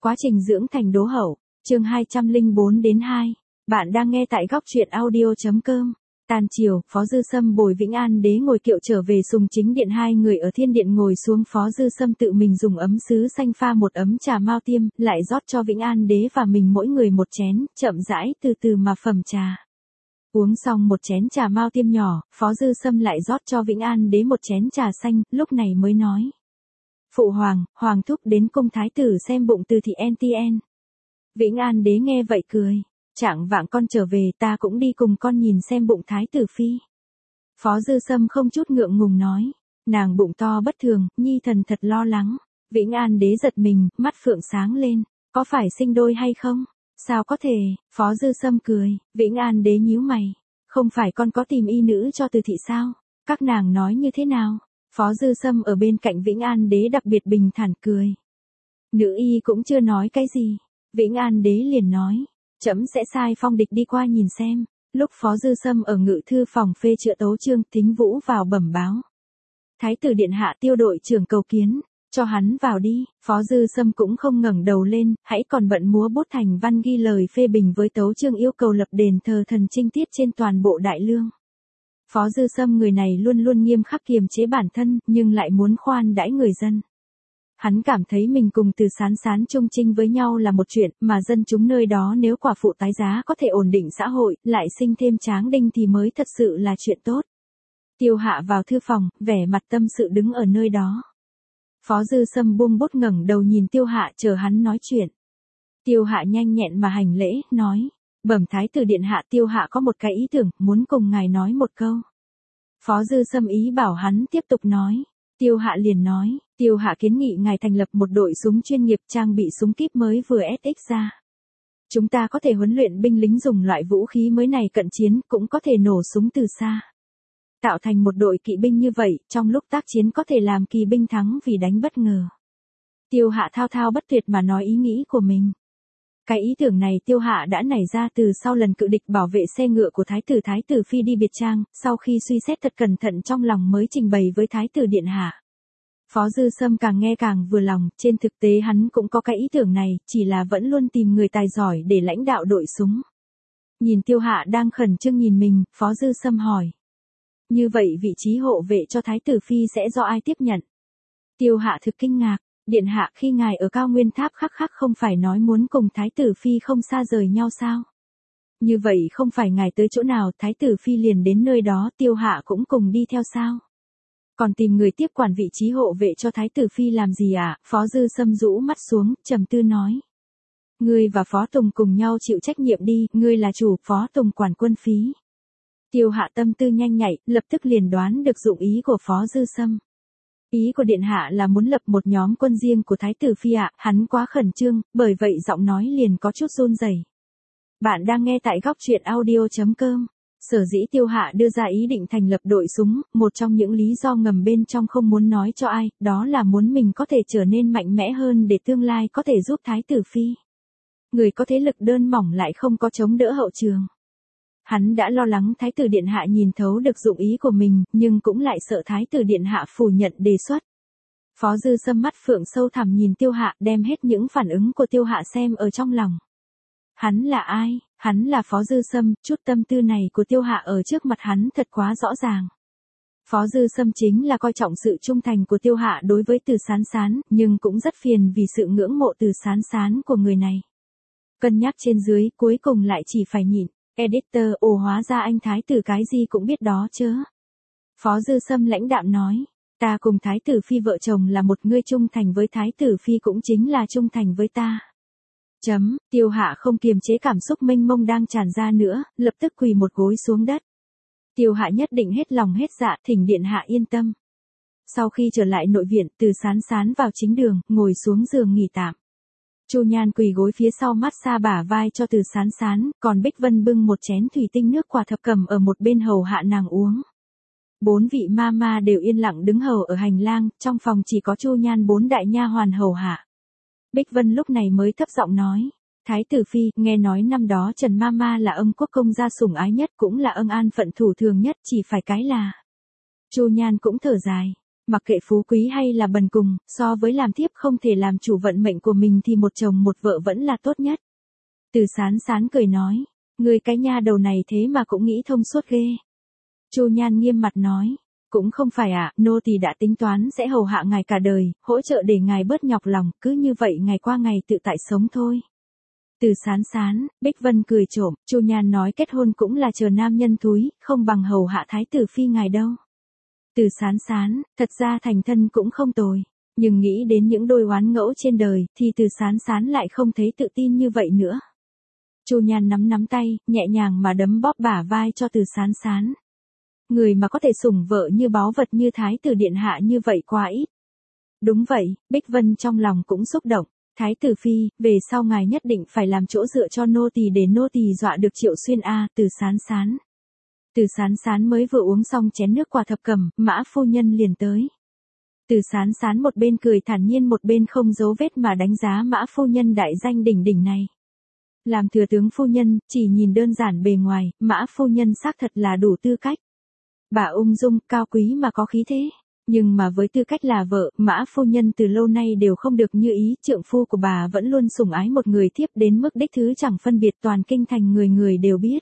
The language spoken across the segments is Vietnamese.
Quá trình dưỡng thành đố hậu, chương 204-2. Bạn đang nghe tại góc truyện audio.com. Tàn chiều, Phó Dư Sâm bồi Vĩnh An Đế ngồi kiệu trở về Sùng Chính Điện, hai người ở Thiên Điện ngồi xuống. Phó Dư Sâm tự mình dùng ấm sứ xanh pha một ấm trà mao tiêm, lại rót cho Vĩnh An Đế và mình mỗi người một chén, chậm rãi từ từ mà phẩm trà. Uống xong một chén trà mao tiêm nhỏ, Phó Dư Sâm lại rót cho Vĩnh An Đế một chén trà xanh, lúc này mới nói. Phụ hoàng, hoàng thúc đến cung thái tử xem bụng từ thị NTN. Vĩnh An Đế nghe vậy cười. Trạng vạng con trở về, ta cũng đi cùng con nhìn xem bụng thái tử phi. Phó Dư Sâm không chút ngượng ngùng nói. Nàng bụng to bất thường, nhi thần thật lo lắng. Vĩnh An Đế giật mình, mắt phượng sáng lên. Có phải sinh đôi hay không? Sao có thể? Phó Dư Sâm cười. Vĩnh An Đế nhíu mày. Không phải con có tìm y nữ cho từ thị sao? Các nàng nói như thế nào? Phó Dư Sâm ở bên cạnh Vĩnh An Đế đặc biệt bình thản cười. Nữ y cũng chưa nói cái gì. Vĩnh An Đế liền nói. Trẫm sẽ sai Phong Địch đi qua nhìn xem. Lúc Phó Dư Sâm ở ngự thư phòng phê chữa tấu chương, Thính Vũ vào bẩm báo. Thái tử điện hạ Tiêu đội trưởng cầu kiến. Cho hắn vào đi. Phó Dư Sâm cũng không ngẩng đầu lên, hãy còn bận múa bút thành văn ghi lời phê bình với tấu chương yêu cầu lập đền thờ thần trinh tiết trên toàn bộ đại lương. Phó Dư Sâm người này luôn luôn nghiêm khắc kiềm chế bản thân, nhưng lại muốn khoan đãi người dân. Hắn cảm thấy mình cùng Từ Sán Sán chung chinh với nhau là một chuyện, mà dân chúng nơi đó nếu quả phụ tái giá có thể ổn định xã hội, lại sinh thêm Tráng Đinh thì mới thật sự là chuyện tốt. Tiêu Hạ vào thư phòng, vẻ mặt tâm sự đứng ở nơi đó. Phó Dư Sâm buông bút ngẩng đầu nhìn Tiêu Hạ chờ hắn nói chuyện. Tiêu Hạ nhanh nhẹn mà hành lễ, nói. Bẩm thái tử điện hạ, Tiêu Hạ có một cái ý tưởng, muốn cùng ngài nói một câu. Phó Dư Sâm ý bảo hắn tiếp tục nói. Tiêu Hạ liền nói, Tiêu Hạ kiến nghị ngài thành lập một đội súng chuyên nghiệp trang bị súng kíp mới vừa SX ra. Chúng ta có thể huấn luyện binh lính dùng loại vũ khí mới này cận chiến, cũng có thể nổ súng từ xa. Tạo thành một đội kỵ binh như vậy, trong lúc tác chiến có thể làm kỳ binh thắng vì đánh bất ngờ. Tiêu Hạ thao thao bất tuyệt mà nói ý nghĩ của mình. Cái ý tưởng này Tiêu Hạ đã nảy ra từ sau lần cự địch bảo vệ xe ngựa của Thái tử Phi đi biệt trang, sau khi suy xét thật cẩn thận trong lòng mới trình bày với Thái tử điện hạ. Phó Dư Sâm càng nghe càng vừa lòng, trên thực tế hắn cũng có cái ý tưởng này, chỉ là vẫn luôn tìm người tài giỏi để lãnh đạo đội súng. Nhìn Tiêu Hạ đang khẩn trương nhìn mình, Phó Dư Sâm hỏi. Như vậy vị trí hộ vệ cho Thái tử Phi sẽ do ai tiếp nhận? Tiêu Hạ thực kinh ngạc. Điện hạ, khi ngài ở Cao Nguyên Tháp khắc không phải nói muốn cùng Thái tử Phi không xa rời nhau sao? Như vậy không phải ngài tới chỗ nào Thái tử Phi liền đến nơi đó, Tiêu Hạ cũng cùng đi theo sao? Còn tìm người tiếp quản vị trí hộ vệ cho Thái tử Phi làm gì ạ? Phó Dư Sâm rũ mắt xuống, trầm tư nói. Ngươi và Phó Tùng cùng nhau chịu trách nhiệm đi, ngươi là chủ, Phó Tùng quản quân phí. Tiêu Hạ tâm tư nhanh nhạy, lập tức liền đoán được dụng ý của Phó Dư Sâm. Ý của điện hạ là muốn lập một nhóm quân riêng của Thái tử Phi ạ, hắn quá khẩn trương, bởi vậy giọng nói liền có chút run rẩy. Bạn đang nghe tại góc truyện audio.com. Sở dĩ Tiêu Hạ đưa ra ý định thành lập đội súng, một trong những lý do ngầm bên trong không muốn nói cho ai, đó là muốn mình có thể trở nên mạnh mẽ hơn để tương lai có thể giúp Thái tử Phi. Người có thế lực đơn mỏng lại không có chống đỡ hậu trường. Hắn đã lo lắng Thái tử điện hạ nhìn thấu được dụng ý của mình, nhưng cũng lại sợ Thái tử điện hạ phủ nhận đề xuất. Phó Dư Sâm mắt phượng sâu thẳm nhìn Tiêu Hạ, đem hết những phản ứng của Tiêu Hạ xem ở trong lòng. Hắn là ai? Hắn là Phó Dư Sâm, chút tâm tư này của Tiêu Hạ ở trước mặt hắn thật quá rõ ràng. Phó Dư Sâm chính là coi trọng sự trung thành của Tiêu Hạ đối với Từ Sán Sán, nhưng cũng rất phiền vì sự ngưỡng mộ Từ Sán Sán của người này. Cân nhắc trên dưới, cuối cùng lại chỉ phải nhịn. Editor, hóa ra anh thái tử cái gì cũng biết đó chứ. Phó Dư Sâm lãnh đạm nói, ta cùng Thái tử Phi vợ chồng là một, ngươi trung thành với Thái tử Phi cũng chính là trung thành với ta. Tiêu Hạ không kiềm chế cảm xúc mênh mông đang tràn ra nữa, lập tức quỳ một gối xuống đất. Tiêu Hạ nhất định hết lòng hết dạ, thỉnh điện hạ yên tâm. Sau khi trở lại nội viện, Từ Sán Sán vào chính đường, ngồi xuống giường nghỉ tạm. Chu Nhan quỳ gối phía sau mát xa bả vai cho Từ Sán Sán, còn Bích Vân bưng một chén thủy tinh nước quả thập cẩm ở một bên hầu hạ nàng uống. 4 vị ma đều yên lặng đứng hầu ở hành lang, trong phòng chỉ có Chu Nhan 4 đại nha hoàn hầu hạ. Bích Vân lúc này mới thấp giọng nói, Thái tử Phi, nghe nói năm đó Trần ma là Ân quốc công gia sủng ái nhất, cũng là Ân an phận thủ thường nhất, chỉ phải cái là. Chu Nhan cũng thở dài, Mặc kệ phú quý hay là bần cùng, so với làm thiếp không thể làm chủ vận mệnh của mình thì một chồng một vợ vẫn là tốt nhất. Từ Sán Sán cười nói, người cái nha đầu này thế mà cũng nghĩ thông suốt ghê. Chu Nhan nghiêm mặt nói, cũng không phải ạ, nô tỳ đã tính toán sẽ hầu hạ ngài cả đời, hỗ trợ để ngài bớt nhọc lòng, cứ như vậy ngày qua ngày tự tại sống thôi. Từ Sán Sán, Bích Vân cười trộm, Chu Nhan nói kết hôn cũng là chờ nam nhân thúi, không bằng hầu hạ thái tử phi ngài đâu. Từ Sán Sán, thật ra thành thân cũng không tồi, nhưng nghĩ đến những đôi oán ngẫu trên đời, thì Từ Sán Sán lại không thấy tự tin như vậy nữa. Chu Nhan nắm nắm tay, nhẹ nhàng mà đấm bóp bả vai cho Từ Sán Sán. Người mà có thể sủng vợ như báu vật như thái tử điện hạ như vậy quá ít. Đúng vậy, Bích Vân trong lòng cũng xúc động. Thái tử phi, về sau ngài nhất định phải làm chỗ dựa cho nô tỳ để nô tỳ dọa được Triệu Xuyên a. Từ Sán Sán. Từ Sán Sán mới vừa uống xong chén nước quả thập cẩm, Mã phu nhân liền tới. Từ Sán Sán một bên cười thản nhiên một bên không giấu vết mà đánh giá Mã phu nhân đại danh đỉnh đỉnh này. Làm thừa tướng phu nhân, chỉ nhìn đơn giản bề ngoài, Mã phu nhân xác thật là đủ tư cách. Bà ung dung, cao quý mà có khí thế. Nhưng mà với tư cách là vợ, Mã phu nhân từ lâu nay đều không được như ý, trượng phu của bà vẫn luôn sủng ái một người thiếp đến mức đích thứ chẳng phân biệt, toàn kinh thành người người đều biết.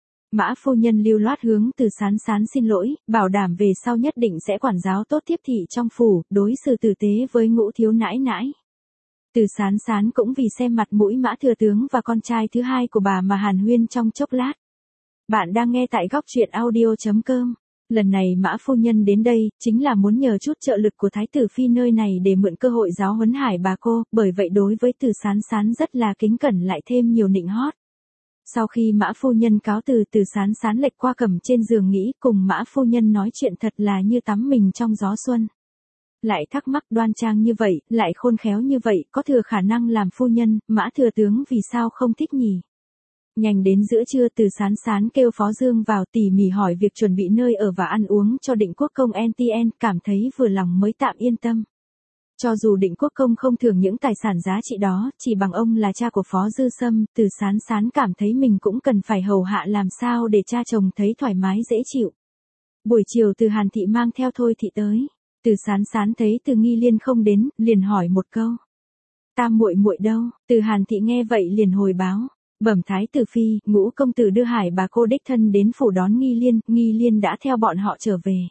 Mã phu nhân lưu loát hướng Từ Sán Sán xin lỗi, bảo đảm về sau nhất định sẽ quản giáo tốt thiếp thị trong phủ, đối xử tử tế với Ngũ thiếu nãi nãi. Từ Sán Sán cũng vì xem mặt mũi Mã thừa tướng và con trai thứ hai của bà mà hàn huyên trong chốc lát. Bạn đang nghe tại góc truyện audio.com. Lần này Mã phu nhân đến đây, chính là muốn nhờ chút trợ lực của thái tử phi nơi này để mượn cơ hội giáo huấn Hải bà cô, bởi vậy đối với Từ Sán Sán rất là kính cẩn lại thêm nhiều nịnh hót. Sau khi Mã phu nhân cáo từ, Từ Sán Sán lệch qua cầm trên giường nghĩ cùng Mã phu nhân nói chuyện thật là như tắm mình trong gió xuân. Lại thắc mắc đoan trang như vậy, lại khôn khéo như vậy, có thừa khả năng làm phu nhân, Mã thừa tướng vì sao không thích nhỉ? Nhanh đến giữa trưa, Từ Sán Sán kêu Phó Dương vào tỉ mỉ hỏi việc chuẩn bị nơi ở và ăn uống cho Định Quốc Công NTN, cảm thấy vừa lòng mới tạm yên tâm. Cho dù Định Quốc Công không thưởng những tài sản giá trị đó, chỉ bằng ông là cha của Phó Dư Sâm, Từ Sán Sán cảm thấy mình cũng cần phải hầu hạ làm sao để cha chồng thấy thoải mái dễ chịu. Buổi chiều Từ Hàn Thị mang theo Thôi Thị tới. Từ Sán Sán thấy Từ Nghi Liên không đến, liền hỏi một câu. Tam muội muội đâu? Từ Hàn Thị nghe vậy liền hồi báo. Bẩm thái tử phi, Ngũ công tử đưa Hải bà cô đích thân đến phủ đón Nghi Liên đã theo bọn họ trở về.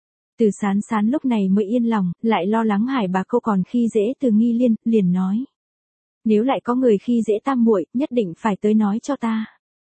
Từ Sán Sán lúc này mới yên lòng, lại lo lắng Hải bà cô còn khi dễ Từ Nghi Liên, liền nói. Nếu lại có người khi dễ tam muội, nhất định phải tới nói cho ta.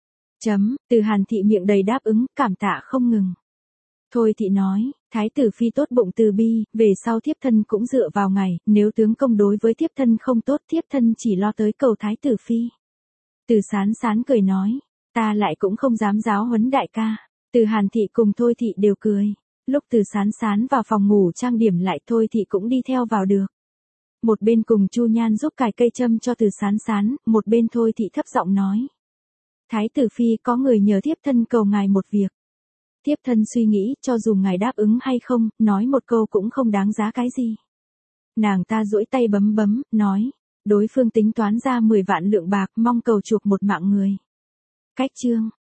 Từ Hàn Thị miệng đầy đáp ứng, cảm tạ không ngừng. Thôi Thị nói, thái tử phi tốt bụng từ bi, về sau thiếp thân cũng dựa vào ngài, nếu tướng công đối với thiếp thân không tốt, thiếp thân chỉ lo tới cầu thái tử phi. Từ Sán Sán cười nói, ta lại cũng không dám giáo huấn đại ca. Từ Hàn Thị cùng Thôi Thị đều cười. Lúc Từ Sán Sán vào phòng ngủ trang điểm lại, Thôi Thị cũng đi theo vào được. Một bên cùng Chu Nhan giúp cài cây châm cho Từ Sán Sán, một bên Thôi Thị thấp giọng nói. Thái tử phi, có người nhờ thiếp thân cầu ngài một việc. Thiếp thân suy nghĩ, cho dù ngài đáp ứng hay không, nói một câu cũng không đáng giá cái gì. Nàng ta duỗi tay bấm, nói. Đối phương tính toán ra 10 vạn lượng bạc, mong cầu chuộc một mạng người. Cách chương.